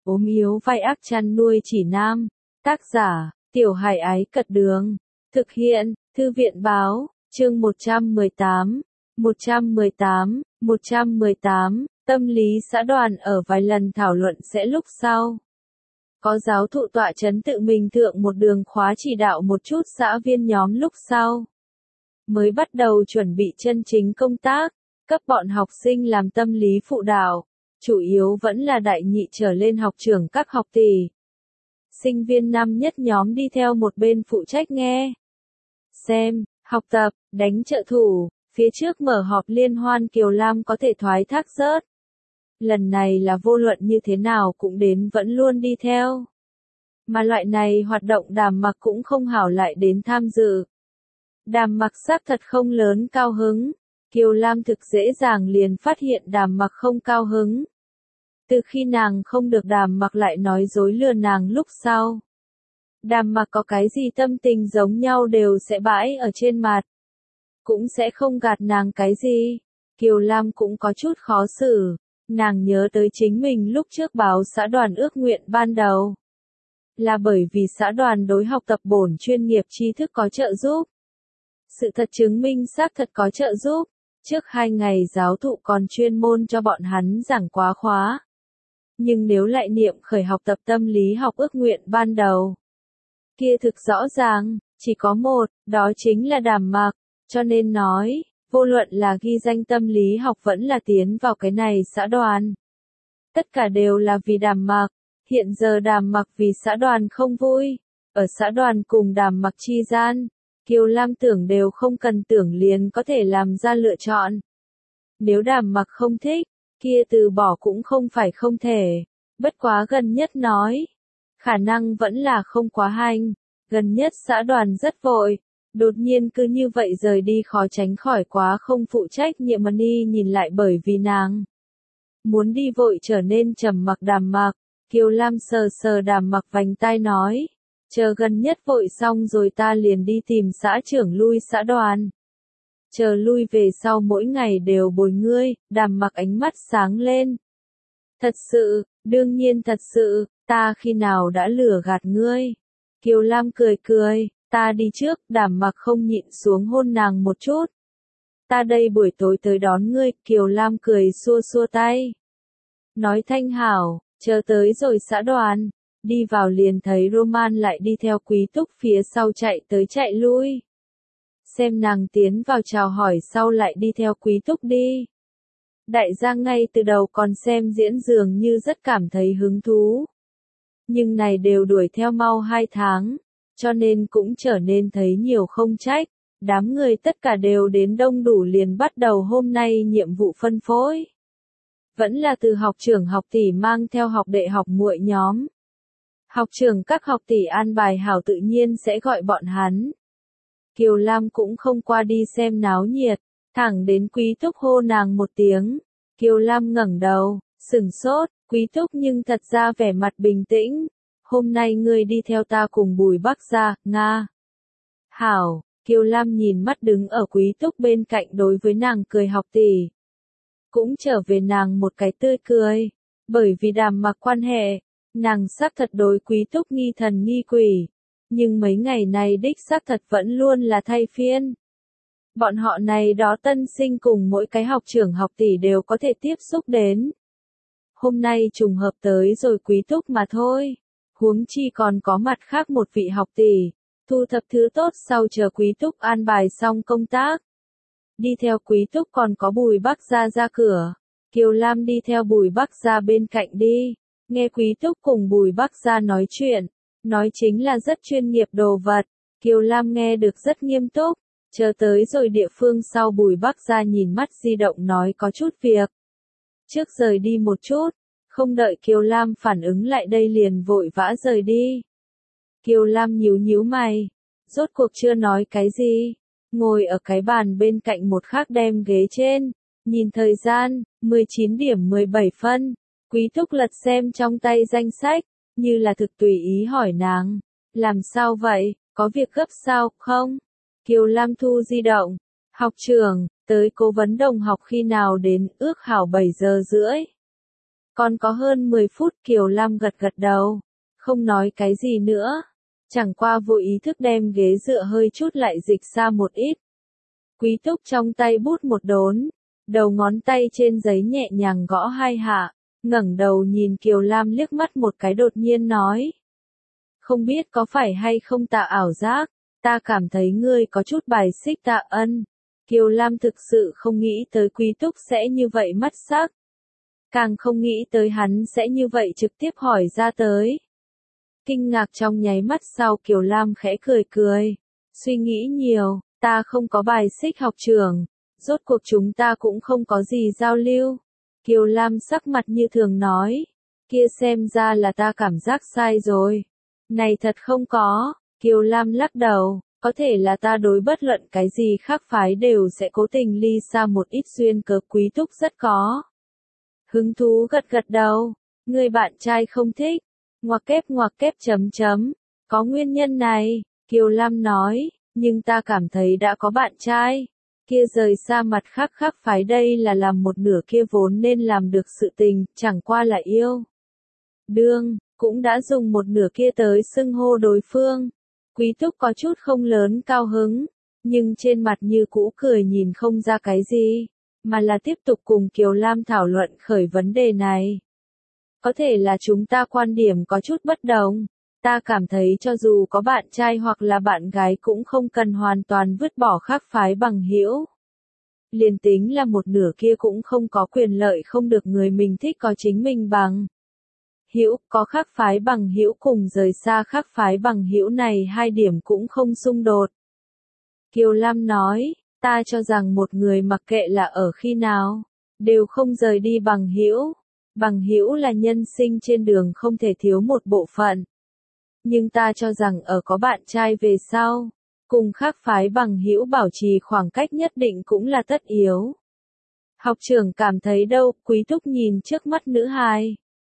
ốm yếu vai ác chăn nuôi chỉ nam. Tác giả, Tiểu Hải Ái Cật Đường. Thực hiện, Thư viện Báo, chương 118. 118, tâm lý xã đoàn ở vài lần thảo luận sẽ lúc sau. Có giáo thụ tọa chấn tự mình thượng một đường khóa chỉ đạo một chút xã viên nhóm lúc sau. Mới bắt đầu chuẩn bị chân chính công tác, cấp bọn học sinh làm tâm lý phụ đạo, chủ yếu vẫn là đại nhị trở lên học trưởng các học tỷ. Sinh viên năm nhất nhóm đi theo một bên phụ trách nghe, xem, học tập, đánh trợ thủ, phía trước mở họp liên hoan Kiều Lam có thể thoái thác rớt. Lần này là vô luận như thế nào cũng đến vẫn luôn đi theo. Mà loại này hoạt động Đàm Mặc cũng không hảo lại đến tham dự. Đàm Mặc xác thật không lớn cao hứng. Kiều Lam thực dễ dàng liền phát hiện Đàm Mặc không cao hứng. Từ khi nàng không được Đàm Mặc lại nói dối lừa nàng lúc sau. Đàm Mặc có cái gì tâm tình giống nhau đều sẽ bãi ở trên mặt. Cũng sẽ không gạt nàng cái gì. Kiều Lam cũng có chút khó xử. Nàng nhớ tới chính mình lúc trước báo xã đoàn ước nguyện ban đầu. Là bởi vì xã đoàn đối học tập bổn chuyên nghiệp tri thức có trợ giúp. Sự thật chứng minh xác thật có trợ giúp. Trước 2 ngày giáo thụ còn chuyên môn cho bọn hắn giảng quá khóa. Nhưng nếu lại niệm khởi học tập tâm lý học ước nguyện ban đầu. Kia thực rõ ràng, chỉ có một, đó chính là Đàm Mặc. Cho nên nói, vô luận là ghi danh tâm lý học vẫn là tiến vào cái này xã đoàn. Tất cả đều là vì Đàm Mặc. Hiện giờ Đàm Mặc vì xã đoàn không vui. Ở xã đoàn cùng Đàm Mặc chi gian, Kiều Lam tưởng đều không cần tưởng liền có thể làm ra lựa chọn. Nếu Đàm Mặc không thích, kia từ bỏ cũng không phải không thể. Bất quá gần nhất nói, khả năng vẫn là không quá hành. Gần nhất xã đoàn rất vội. Đột nhiên cứ như vậy rời đi khó tránh khỏi quá không phụ trách nhiệm. Mani nhìn lại bởi vì nàng muốn đi vội trở nên trầm mặc. Đàm Mặc. Kiều Lam sờ sờ Đàm Mặc vành tai nói, chờ gần nhất vội xong rồi ta liền đi tìm xã trưởng lui xã đoàn. Chờ lui về sau mỗi ngày đều bồi ngươi. Đàm Mặc ánh mắt sáng lên. Thật sự, đương nhiên thật sự, ta khi nào đã lừa gạt ngươi. Kiều Lam cười cười. Ta đi trước. Đàm Mặc không nhịn xuống hôn nàng một chút. Ta đây buổi tối tới đón ngươi. Kiều Lam cười xua xua tay. Nói thanh hảo, chờ tới rồi xã đoàn. Đi vào liền thấy Roman lại đi theo Quý Túc phía sau chạy tới chạy lui. Xem nàng tiến vào chào hỏi sau lại đi theo Quý Túc đi. Đại gia ngay từ đầu còn xem diễn dường như rất cảm thấy hứng thú. Nhưng này đều đuổi theo mau 2 tháng. Cho nên cũng trở nên thấy nhiều không trách. Đám người tất cả đều đến đông đủ liền bắt đầu hôm nay nhiệm vụ phân phối. Vẫn là từ học trưởng học tỷ mang theo học đệ học muội nhóm. Học trưởng các học tỷ an bài hảo tự nhiên sẽ gọi bọn hắn. Kiều Lam cũng không qua đi xem náo nhiệt. Thẳng đến Quý Túc hô nàng một tiếng. Kiều Lam ngẩng đầu, sửng sốt. Quý Túc nhưng thật ra vẻ mặt bình tĩnh. Hôm nay ngươi đi theo ta cùng Bùi Bắc ra, Nga. Hảo, Kiều Lam nhìn mắt đứng ở Quý Túc bên cạnh đối với nàng cười học tỷ. Cũng trở về nàng một cái tươi cười. Bởi vì Đàm Mặc quan hệ, nàng xác thật đối Quý Túc nghi thần nghi quỷ. Nhưng mấy ngày này đích xác thật vẫn luôn là thay phiên. Bọn họ này đó tân sinh cùng mỗi cái học trưởng học tỷ đều có thể tiếp xúc đến. Hôm nay trùng hợp tới rồi Quý Túc mà thôi. Huống chi còn có mặt khác một vị học tỷ, thu thập thứ tốt sau chờ Quý Túc an bài xong công tác. Đi theo Quý Túc còn có Bùi Bắc ra ra cửa. Kiều Lam đi theo Bùi Bắc ra bên cạnh đi. Nghe Quý Túc cùng Bùi Bắc ra nói chuyện. Nói chính là rất chuyên nghiệp đồ vật. Kiều Lam nghe được rất nghiêm túc. Chờ tới rồi địa phương sau Bùi Bắc ra nhìn mắt di động nói có chút việc. Trước rời đi một chút. Không đợi Kiều Lam phản ứng lại đây liền vội vã rời đi. Kiều Lam nhíu nhíu mày. Rốt cuộc chưa nói cái gì. Ngồi ở cái bàn bên cạnh một khác đem ghế trên. Nhìn thời gian, 19 điểm 17 phân. Quý Túc lật xem trong tay danh sách. Như là thực tùy ý hỏi nàng. Làm sao vậy, có việc gấp sao, không? Kiều Lam thu di động. Học trưởng, tới cố vấn đồng học khi nào đến, ước hảo 7 giờ rưỡi. Còn có hơn 10 phút Kiều Lam gật gật đầu, không nói cái gì nữa. Chẳng qua vô ý thức đem ghế dựa hơi chút lại dịch xa một ít. Quý Túc trong tay bút một đốn, đầu ngón tay trên giấy nhẹ nhàng gõ hai hạ, ngẩng đầu nhìn Kiều Lam liếc mắt một cái đột nhiên nói. Không biết có phải hay không Tạ ảo giác, ta cảm thấy ngươi có chút bài xích Tạ Ân. Kiều Lam thực sự không nghĩ tới Quý Túc sẽ như vậy mất sắc. Càng không nghĩ tới hắn sẽ như vậy trực tiếp hỏi ra tới. Kinh ngạc trong nháy mắt sau Kiều Lam khẽ cười cười. Suy nghĩ nhiều, ta không có bài xích học trường. Rốt cuộc chúng ta cũng không có gì giao lưu. Kiều Lam sắc mặt như thường nói. Kia xem ra là ta cảm giác sai rồi. Này thật không có. Kiều Lam lắc đầu. Có thể là ta đối bất luận cái gì khác phái đều sẽ cố tình ly xa một ít duyên cớ. Quý Túc rất có hứng thú gật gật đầu. Người bạn trai không thích. Ngoặc kép chấm chấm. Có nguyên nhân này. Kiều Lam nói. Nhưng ta cảm thấy đã có bạn trai. Kia rời xa mặt khác phái đây là làm một nửa kia vốn nên làm được sự tình. Chẳng qua là yêu đương. Cũng đã dùng một nửa kia tới xưng hô đối phương. Quý Túc có chút không lớn cao hứng. Nhưng trên mặt như cũ cười nhìn không ra cái gì. Mà là tiếp tục cùng Kiều Lam thảo luận khởi vấn đề này. Có thể là chúng ta quan điểm có chút bất đồng. Ta cảm thấy cho dù có bạn trai hoặc là bạn gái cũng không cần hoàn toàn vứt bỏ khác phái bằng hữu. Liền tính là một nửa kia cũng không có quyền lợi không được người mình thích có chính mình bằng hữu, có khác phái bằng hữu cùng rời xa khác phái bằng hữu này hai điểm cũng không xung đột. Kiều Lam nói, ta cho rằng một người mặc kệ là ở khi nào, đều không rời đi bằng hữu. Bằng hữu là nhân sinh trên đường không thể thiếu một bộ phận. Nhưng ta cho rằng ở có bạn trai về sau, cùng khác phái bằng hữu bảo trì khoảng cách nhất định cũng là tất yếu. Học trưởng cảm thấy đâu? Quý Túc nhìn trước mắt nữ hài.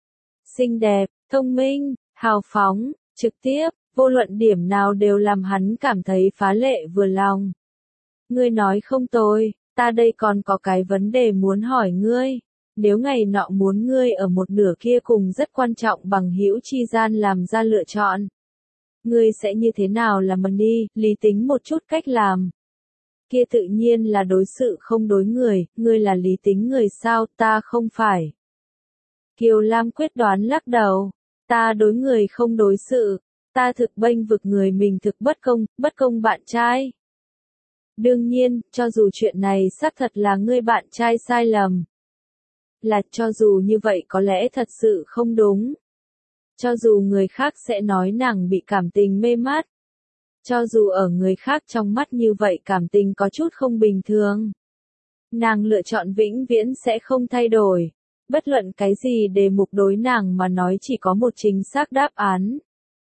Xinh đẹp, thông minh, hào phóng, trực tiếp, vô luận điểm nào đều làm hắn cảm thấy phá lệ vừa lòng. Ngươi nói không tồi, ta đây còn có cái vấn đề muốn hỏi ngươi. Nếu ngày nọ muốn ngươi ở một nửa kia cùng rất quan trọng bằng hữu chi gian làm ra lựa chọn, ngươi sẽ như thế nào làm đi, lý tính một chút cách làm. Kia tự nhiên là đối sự không đối người, ngươi là lý tính người sao, ta không phải. Kiều Lam quyết đoán lắc đầu, ta đối người không đối sự, ta thực bênh vực người mình thực bất công bạn trai. Đương nhiên, cho dù chuyện này xác thật là ngươi bạn trai sai lầm. Là cho dù như vậy có lẽ thật sự không đúng. Cho dù người khác sẽ nói nàng bị cảm tình mê mắt. Cho dù ở người khác trong mắt như vậy cảm tình có chút không bình thường. Nàng lựa chọn vĩnh viễn sẽ không thay đổi. Bất luận cái gì đề mục đối nàng mà nói chỉ có một chính xác đáp án.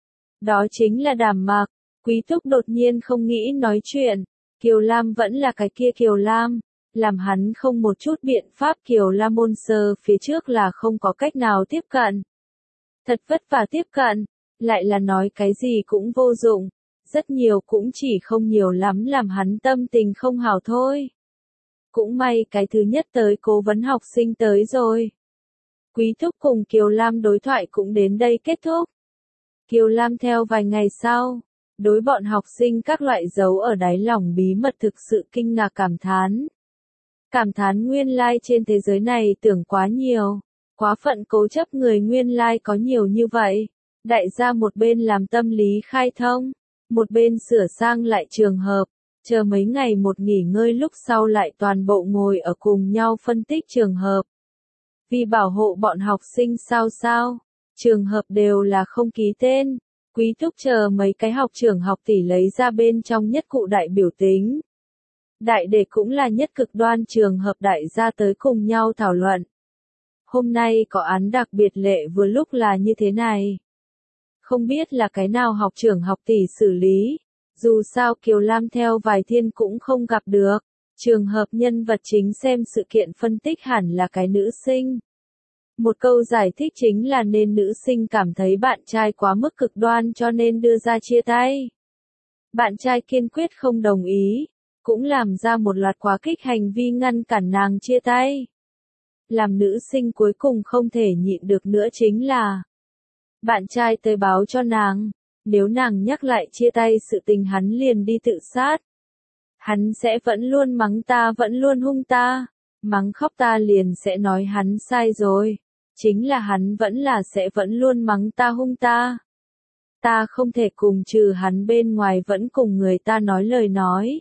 Đó chính là Đàm Mạc. Quý Túc đột nhiên không nghĩ nói chuyện. Kiều Lam vẫn là cái kia Kiều Lam. Làm hắn không một chút biện pháp. Kiều Lam môn sơ phía trước là không có cách nào tiếp cận. Thật vất vả tiếp cận. Lại là nói cái gì cũng vô dụng. Rất nhiều cũng chỉ không nhiều lắm làm hắn tâm tình không hảo thôi. Cũng may cái thứ nhất tới cố vấn học sinh tới rồi. Quý Túc cùng Kiều Lam đối thoại cũng đến đây kết thúc. Kiều Lam theo vài ngày sau, đối bọn học sinh các loại dấu ở đáy lòng bí mật thực sự kinh ngạc cảm thán. Cảm thán nguyên lai trên thế giới này tưởng quá nhiều, quá phận cố chấp người nguyên lai có nhiều như vậy. Đại gia một bên làm tâm lý khai thông, một bên sửa sang lại trường hợp, chờ mấy ngày một nghỉ ngơi lúc sau lại toàn bộ ngồi ở cùng nhau phân tích trường hợp. Vì bảo hộ bọn học sinh sao, trường hợp đều là không ký tên. Quý Túc chờ mấy cái học trưởng học tỷ lấy ra bên trong nhất cụ đại biểu tính. Đại đề cũng là nhất cực đoan trường hợp đại gia tới cùng nhau thảo luận. Hôm nay có án đặc biệt lệ vừa lúc là như thế này. Không biết là cái nào học trưởng học tỷ xử lý. Dù sao Kiều Lam theo vài thiên cũng không gặp được. Trường hợp nhân vật chính xem sự kiện phân tích hẳn là cái nữ sinh. Một câu giải thích chính là nên nữ sinh cảm thấy bạn trai quá mức cực đoan cho nên đưa ra chia tay. Bạn trai kiên quyết không đồng ý, cũng làm ra một loạt quá kích hành vi ngăn cản nàng chia tay. làm nữ sinh cuối cùng không thể nhịn được nữa chính là bạn trai tới báo cho nàng, nếu nàng nhắc lại chia tay sự tình hắn liền đi tự sát. Hắn sẽ vẫn luôn mắng ta, vẫn luôn hung ta, mắng khóc ta liền sẽ nói hắn sai rồi. Chính là hắn vẫn là sẽ vẫn luôn mắng ta hung ta. Ta không thể cùng trừ hắn bên ngoài vẫn cùng người ta nói lời nói.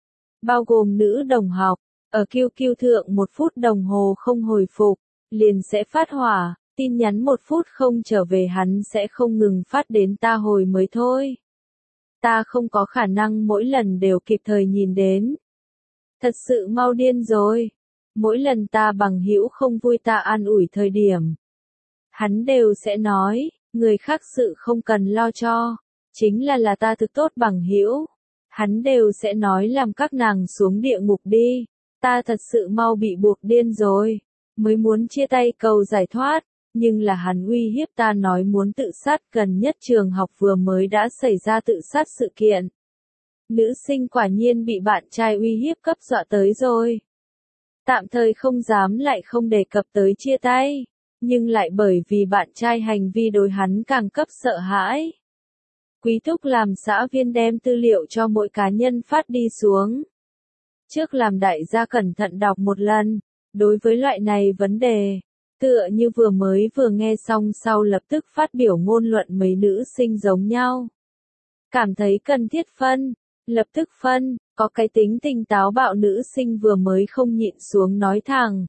Bao gồm nữ đồng học, ở QQ thượng 1 phút đồng hồ không hồi phục, liền sẽ phát hỏa, tin nhắn 1 phút không trở về hắn sẽ không ngừng phát đến ta hồi mới thôi. Ta không có khả năng mỗi lần đều kịp thời nhìn đến. Thật sự mau điên rồi. Mỗi lần ta bằng hữu không vui ta an ủi thời điểm. Hắn đều sẽ nói, người khác sự không cần lo cho. Chính là ta thực tốt bằng hữu. Hắn đều sẽ nói làm các nàng xuống địa ngục đi. Ta thật sự mau bị buộc điên rồi. Mới muốn chia tay cầu giải thoát. Nhưng là hắn uy hiếp ta nói muốn tự sát, gần nhất trường học vừa mới đã xảy ra tự sát sự kiện. Nữ sinh quả nhiên bị bạn trai uy hiếp cấp dọa tới rồi. Tạm thời không dám lại không đề cập tới chia tay, nhưng lại bởi vì bạn trai hành vi đối hắn càng cấp sợ hãi. Quý Thúc làm xã viên đem tư liệu cho mỗi cá nhân phát đi xuống. Trước làm đại gia cẩn thận đọc một lần, đối với loại này vấn đề. Tựa như vừa nghe xong sau lập tức phát biểu ngôn luận mấy nữ sinh giống nhau. Cảm thấy cần thiết phân, lập tức phân, có cái tính tình táo bạo nữ sinh vừa mới không nhịn xuống nói thẳng.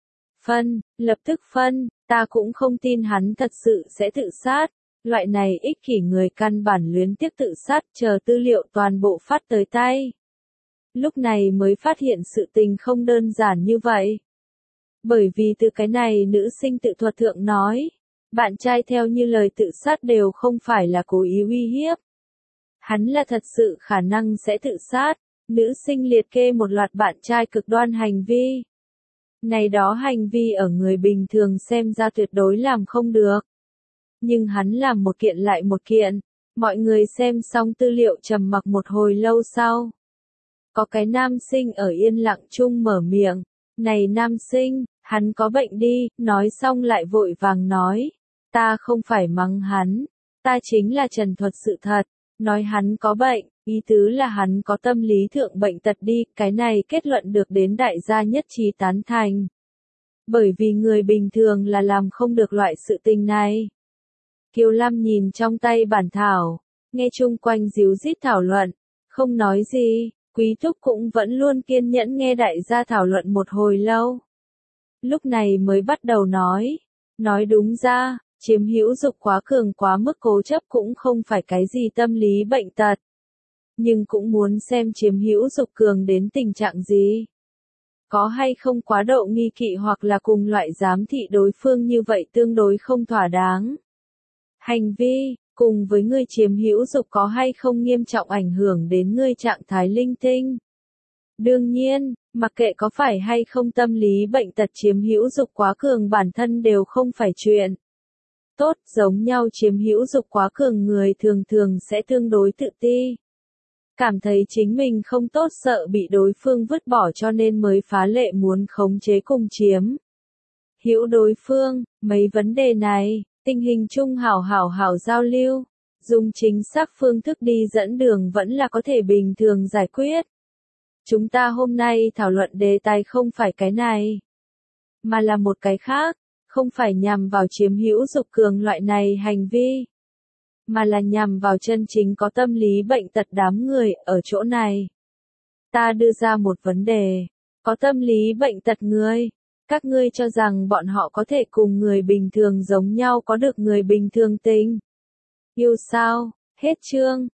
Phân, lập tức phân, ta cũng không tin hắn thật sự sẽ tự sát. Loại này ích kỷ người căn bản luyến tiếc tự sát, chờ tư liệu toàn bộ phát tới tay. Lúc này mới phát hiện sự tình không đơn giản như vậy. Bởi vì từ cái này nữ sinh tự thuật thượng nói, bạn trai theo như lời tự sát đều không phải là cố ý uy hiếp. Hắn là thật sự khả năng sẽ tự sát, nữ sinh liệt kê một loạt bạn trai cực đoan hành vi. Này đó hành vi ở người bình thường xem ra tuyệt đối làm không được. Nhưng hắn làm một kiện lại một kiện, mọi người xem xong tư liệu trầm mặc một hồi lâu sau. Có cái nam sinh ở yên lặng chung mở miệng, này nam sinh, hắn có bệnh đi, nói xong lại vội vàng nói, ta không phải mắng hắn, ta chính là trần thuật sự thật, nói hắn có bệnh, ý tứ là hắn có tâm lý thượng bệnh tật đi, cái này kết luận được đến đại gia nhất trí tán thành. Bởi vì người bình thường là làm không được loại sự tình này. Kiều Lam nhìn trong tay bản thảo, nghe chung quanh díu dít thảo luận, không nói gì, Quý Thúc cũng vẫn luôn kiên nhẫn nghe đại gia thảo luận một hồi lâu. Lúc này mới bắt đầu nói đúng ra, chiếm hữu dục quá cường quá mức cố chấp cũng không phải cái gì tâm lý bệnh tật. Nhưng cũng muốn xem chiếm hữu dục cường đến tình trạng gì. Có hay không quá độ nghi kỵ hoặc là cùng loại giám thị đối phương như vậy tương đối không thỏa đáng. Hành vi, cùng với ngươi chiếm hữu dục có hay không nghiêm trọng ảnh hưởng đến ngươi trạng thái linh tinh. Đương nhiên, mặc kệ có phải hay không tâm lý bệnh tật chiếm hữu dục quá cường bản thân đều không phải chuyện tốt, giống nhau chiếm hữu dục quá cường người thường thường sẽ tương đối tự ti. Cảm thấy chính mình không tốt sợ bị đối phương vứt bỏ cho nên mới phá lệ muốn khống chế cùng chiếm hữu đối phương, mấy vấn đề này, tình hình chung hảo giao lưu, dùng chính xác phương thức đi dẫn đường vẫn là có thể bình thường giải quyết. Chúng ta hôm nay thảo luận đề tài không phải cái này, mà là một cái khác, không phải nhằm vào chiếm hữu dục cường loại này hành vi, mà là nhằm vào chân chính có tâm lý bệnh tật đám người ở chỗ này. Ta đưa ra một vấn đề, có tâm lý bệnh tật người, các ngươi cho rằng bọn họ có thể cùng người bình thường giống nhau có được người bình thường tình yêu sao? Hết chương.